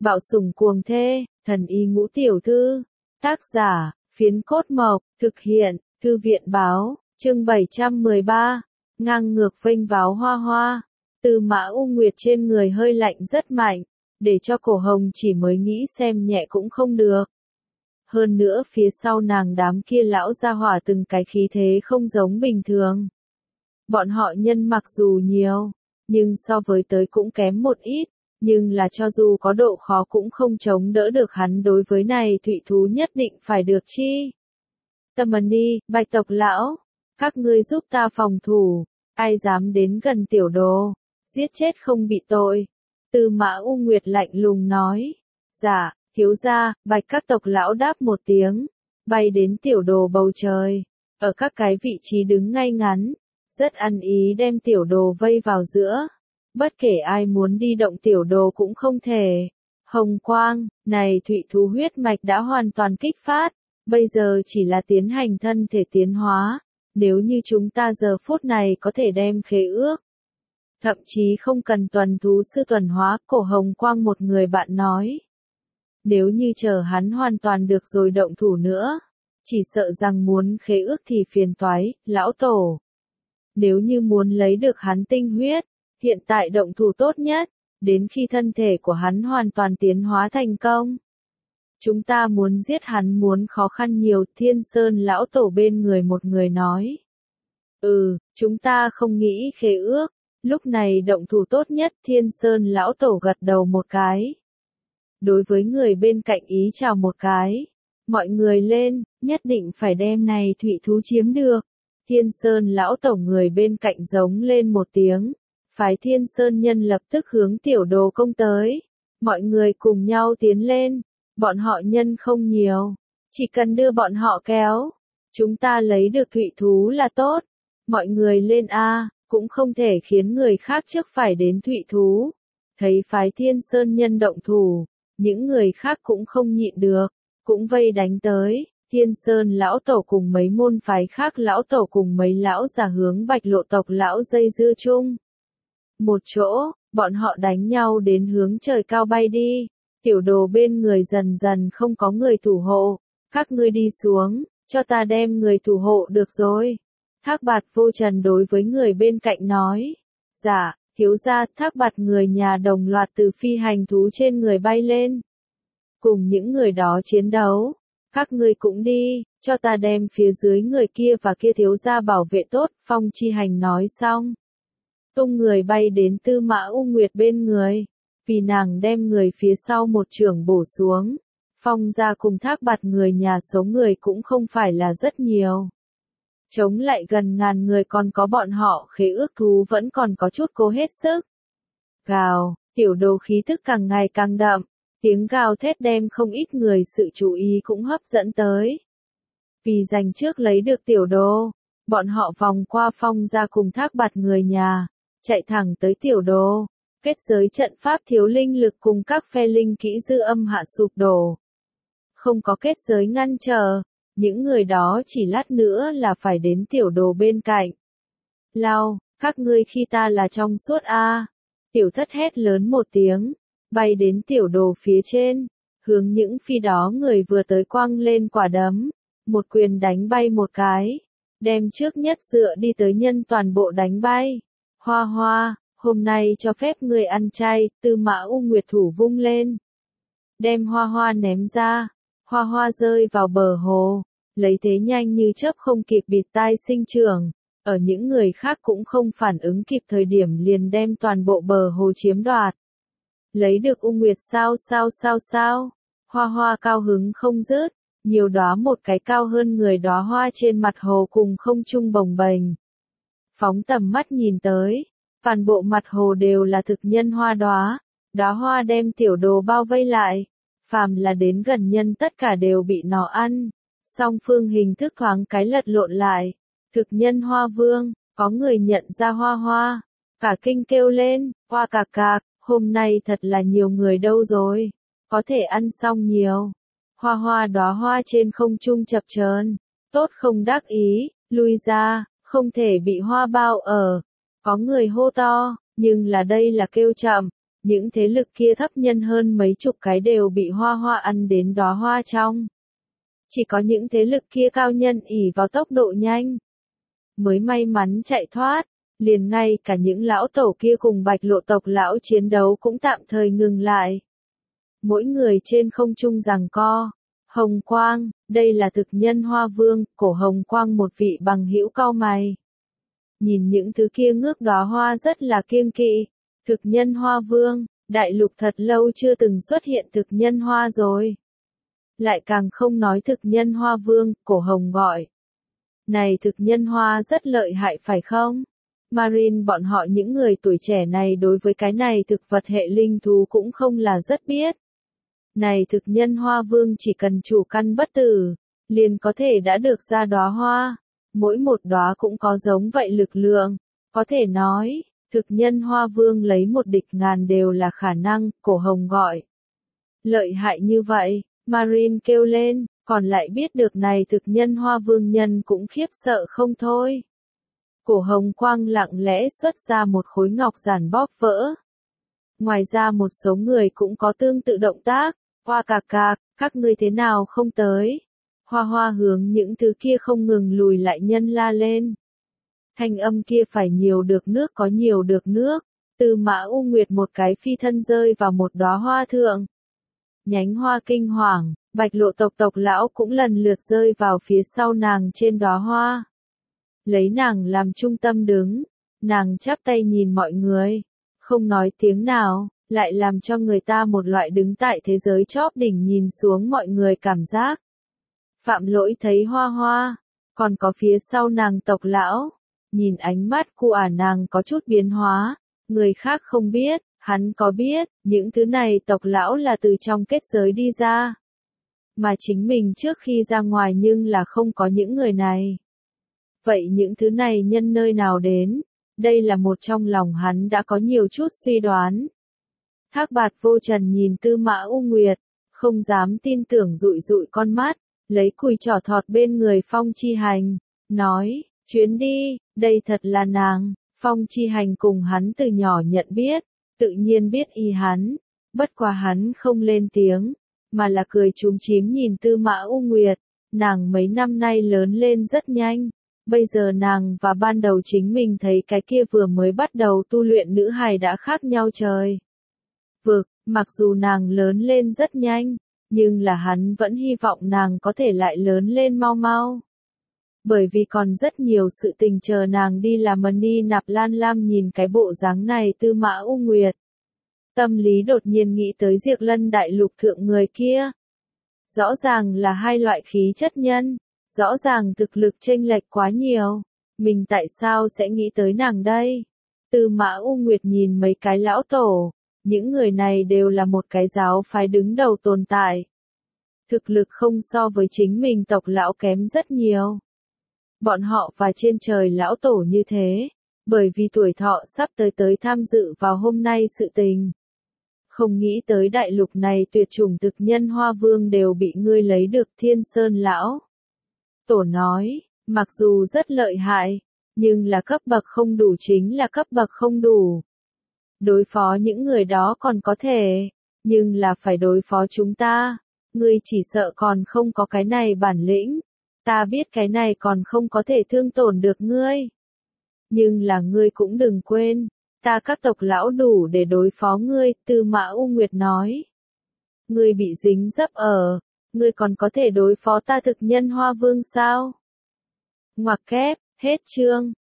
Bạo sủng cuồng thê, thần y ngũ tiểu thư. Tác giả, Phiến Cốt Mộc, thực hiện, Thư viện báo, chương 713, ngang ngược vênh váo Hoa Hoa. Tư Mã U Nguyệt trên người hơi lạnh rất mạnh, để cho Cổ Hồng chỉ mới nghĩ xem nhẹ cũng không được. Hơn nữa phía sau nàng đám kia lão gia hỏa từng cái khí thế không giống bình thường. Bọn họ nhân mặc dù nhiều, nhưng so với tới cũng kém một ít, nhưng là cho dù có độ khó cũng không chống đỡ được hắn đối với này thụy thú nhất định phải được chi. Tâm ấn đi, Bạch tộc lão, các ngươi giúp ta phòng thủ, ai dám đến gần tiểu đồ, giết chết không bị tội. Tư Mã U Nguyệt lạnh lùng nói, dạ, thiếu gia. Bạch các tộc lão đáp một tiếng, bay đến tiểu đồ bầu trời, ở các cái vị trí đứng ngay ngắn, rất ăn ý đem tiểu đồ vây vào giữa. Bất kể ai muốn đi động tiểu đồ cũng không thể. Hồng quang, này thụy thú huyết mạch đã hoàn toàn kích phát, bây giờ chỉ là tiến hành thân thể tiến hóa. Nếu như chúng ta giờ phút này có thể đem khế ước, thậm chí không cần tuần thú sư tuần hóa. Cổ Hồng Quang một người bạn nói, nếu như chờ hắn hoàn toàn được rồi động thủ nữa, chỉ sợ rằng muốn khế ước thì phiền toái, lão tổ. Nếu như muốn lấy được hắn tinh huyết, hiện tại động thủ tốt nhất, đến khi thân thể của hắn hoàn toàn tiến hóa thành công. Chúng ta muốn giết hắn muốn khó khăn nhiều. Thiên Sơn lão tổ bên người một người nói. Chúng ta không nghĩ khế ước, lúc này động thủ tốt nhất. Thiên Sơn lão tổ gật đầu một cái. Đối với người bên cạnh ý chào một cái. Mọi người lên, nhất định phải đem này thụy thú chiếm được. Thiên Sơn lão tổ người bên cạnh giống lên một tiếng. Phái Thiên Sơn nhân lập tức hướng tiểu đồ công tới. Mọi người cùng nhau tiến lên. Bọn họ nhân không nhiều, chỉ cần đưa bọn họ kéo, chúng ta lấy được thụy thú là tốt. Mọi người lên a, cũng không thể khiến người khác trước phải đến thụy thú. Thấy phái Thiên Sơn nhân động thủ, những người khác cũng không nhịn được, cũng vây đánh tới. Thiên Sơn lão tổ cùng mấy môn phái khác lão tổ cùng mấy lão già hướng Bạch Lộ tộc lão dây dưa chung. Một chỗ, bọn họ đánh nhau đến hướng trời cao bay đi. Tiểu đồ bên người dần dần không có người thủ hộ, các ngươi đi xuống, cho ta đem người thủ hộ được rồi. Thác Bạt Vô Trần đối với người bên cạnh nói, dạ, thiếu gia. Thác Bạt người nhà đồng loạt từ phi hành thú trên người bay lên. Cùng những người đó chiến đấu, các ngươi cũng đi, cho ta đem phía dưới người kia và kia thiếu gia bảo vệ tốt. Phong Chi Hành nói xong, tung người bay đến Tư Mã U Nguyệt bên người. Vì nàng đem người phía sau một chưởng bổ xuống, Phong gia cùng Thác Bạt người nhà số người cũng không phải là rất nhiều. Chống lại gần ngàn người còn có bọn họ khế ước thú vẫn còn có chút cố hết sức. Gào, tiểu đồ khí thức càng ngày càng đậm, tiếng gào thét đem không ít người sự chú ý cũng hấp dẫn tới. Vì giành trước lấy được tiểu đồ, bọn họ vòng qua Phong gia cùng Thác Bạt người nhà, chạy thẳng tới tiểu đồ. Kết giới trận pháp thiếu linh lực cùng các phe linh kỹ dư âm hạ sụp đổ. Không có kết giới ngăn trở, những người đó chỉ lát nữa là phải đến tiểu đồ bên cạnh. Lao, các ngươi khi ta là trong suốt a. Tiểu thất hét lớn một tiếng, bay đến tiểu đồ phía trên, hướng những phi đó người vừa tới quăng lên quả đấm, một quyền đánh bay một cái, đem trước nhất dựa đi tới nhân toàn bộ đánh bay. Hoa Hoa, hôm nay cho phép người ăn chay. Tư Mã U Nguyệt thủ vung lên, đem Hoa Hoa ném ra. Hoa Hoa rơi vào bờ hồ, lấy thế nhanh như chớp không kịp bịt tai sinh trưởng, ở những người khác cũng không phản ứng kịp thời điểm liền đem toàn bộ bờ hồ chiếm đoạt. Lấy được U Nguyệt sao? Hoa Hoa cao hứng không dứt, nhiều đóa một cái cao hơn người đóa hoa trên mặt hồ cùng không trung bồng bềnh. Phóng tầm mắt nhìn tới, toàn bộ mặt hồ đều là thực nhân hoa đóa hoa đem tiểu đồ bao vây lại. Phàm là đến gần nhân tất cả đều bị nó ăn. Song phương hình thức thoáng cái lật lộn lại. Thực nhân hoa vương, có người nhận ra Hoa Hoa, cả kinh kêu lên, hoa cạc cạc, hôm nay thật là nhiều người đâu rồi, có thể ăn xong nhiều. Hoa Hoa đóa hoa trên không trung chập chờn, tốt không đắc ý, lui ra, không thể bị hoa bao ở. Có người hô to, nhưng là đây là kêu chậm, những thế lực kia thấp nhân hơn mấy chục cái đều bị Hoa Hoa ăn đến đóa hoa trong. Chỉ có những thế lực kia cao nhân ỷ vào tốc độ nhanh, mới may mắn chạy thoát, liền ngay cả những lão tổ kia cùng Bạch Lộ tộc lão chiến đấu cũng tạm thời ngừng lại. Mỗi người trên không trung giằng co. Hồng Quang, đây là thực nhân Hoa Vương, cổ Hồng Quang một vị bằng hữu cau mày. Nhìn những thứ kia ngước đóa hoa rất là kiêng kỵ. Thực nhân Hoa Vương, đại lục thật lâu chưa từng xuất hiện thực nhân hoa rồi. Lại càng không nói thực nhân Hoa Vương, cổ Hồng gọi. Này thực nhân hoa rất lợi hại phải không? Marine bọn họ những người tuổi trẻ này đối với cái này thực vật hệ linh thú cũng không là rất biết. Này thực nhân Hoa Vương chỉ cần chủ căn bất tử, liền có thể đã được ra đóa hoa. Mỗi một đóa cũng có giống vậy lực lượng. Có thể nói, thực nhân Hoa Vương lấy một địch ngàn đều là khả năng, cổ Hồng gọi. Lợi hại như vậy, Marine kêu lên, còn lại biết được này thực nhân Hoa Vương nhân cũng khiếp sợ không thôi. Cổ Hồng Quang lặng lẽ xuất ra một khối ngọc giản bóp vỡ. Ngoài ra một số người cũng có tương tự động tác. Hoa cà cà, các ngươi thế nào không tới? Hoa Hoa hướng những thứ kia không ngừng lùi lại nhân la lên. Thanh âm kia phải nhiều được nước có nhiều được nước. Từ Mã U Nguyệt một cái phi thân rơi vào một đóa hoa thượng. Nhánh hoa kinh hoàng, Bạch Lộ tộc lão cũng lần lượt rơi vào phía sau nàng trên đóa hoa. Lấy nàng làm trung tâm đứng, nàng chắp tay nhìn mọi người, không nói tiếng nào, lại làm cho người ta một loại đứng tại thế giới chóp đỉnh nhìn xuống mọi người cảm giác. Phạm Lỗi thấy Hoa Hoa, còn có phía sau nàng tộc lão, nhìn ánh mắt của nàng có chút biến hóa, người khác không biết, hắn có biết, những thứ này tộc lão là từ trong kết giới đi ra. Mà chính mình trước khi ra ngoài nhưng là không có những người này. Vậy những thứ này nhân nơi nào đến? Đây là một trong lòng hắn đã có nhiều chút suy đoán. Thác Bạt Vô Trần nhìn Tư Mã U Nguyệt, không dám tin tưởng dụi dụi con mắt, lấy cùi trỏ thọt bên người Phong Chi Hành, nói, chuyến đi, đây thật là nàng. Phong Chi Hành cùng hắn từ nhỏ nhận biết, tự nhiên biết y hắn, bất quá hắn không lên tiếng, mà là cười chúm chím nhìn Tư Mã U Nguyệt, nàng mấy năm nay lớn lên rất nhanh. Bây giờ nàng và ban đầu chính mình thấy cái kia vừa mới bắt đầu tu luyện nữ hài đã khác nhau trời vực, mặc dù nàng lớn lên rất nhanh, nhưng là hắn vẫn hy vọng nàng có thể lại lớn lên mau mau. Bởi vì còn rất nhiều sự tình chờ nàng đi làm Mani Nạp Lan Lam nhìn cái bộ dáng này Tư Mã U Nguyệt. Tâm lý đột nhiên nghĩ tới Diệp Lân đại lục thượng người kia. Rõ ràng là hai loại khí chất nhân. Rõ ràng thực lực chênh lệch quá nhiều, mình tại sao sẽ nghĩ tới nàng đây? Tư Mã U Nguyệt nhìn mấy cái lão tổ, những người này đều là một cái giáo phái đứng đầu tồn tại. Thực lực không so với chính mình tộc lão kém rất nhiều. Bọn họ và trên trời lão tổ như thế, bởi vì tuổi thọ sắp tới tham dự vào hôm nay sự tình. Không nghĩ tới đại lục này tuyệt chủng thực nhân Hoa Vương đều bị ngươi lấy được Thiên Sơn lão. Tổ nói, mặc dù rất lợi hại, nhưng là cấp bậc không đủ chính là cấp bậc không đủ. Đối phó những người đó còn có thể, nhưng là phải đối phó chúng ta, ngươi chỉ sợ còn không có cái này bản lĩnh. Ta biết cái này còn không có thể thương tổn được ngươi. Nhưng là ngươi cũng đừng quên, ta các tộc lão đủ để đối phó ngươi, Tư Mã U Nguyệt nói. Ngươi bị dính dấp ở. Ngươi còn có thể đối phó ta thực nhân Hoa Vương sao? Ngoặc kép, hết chương.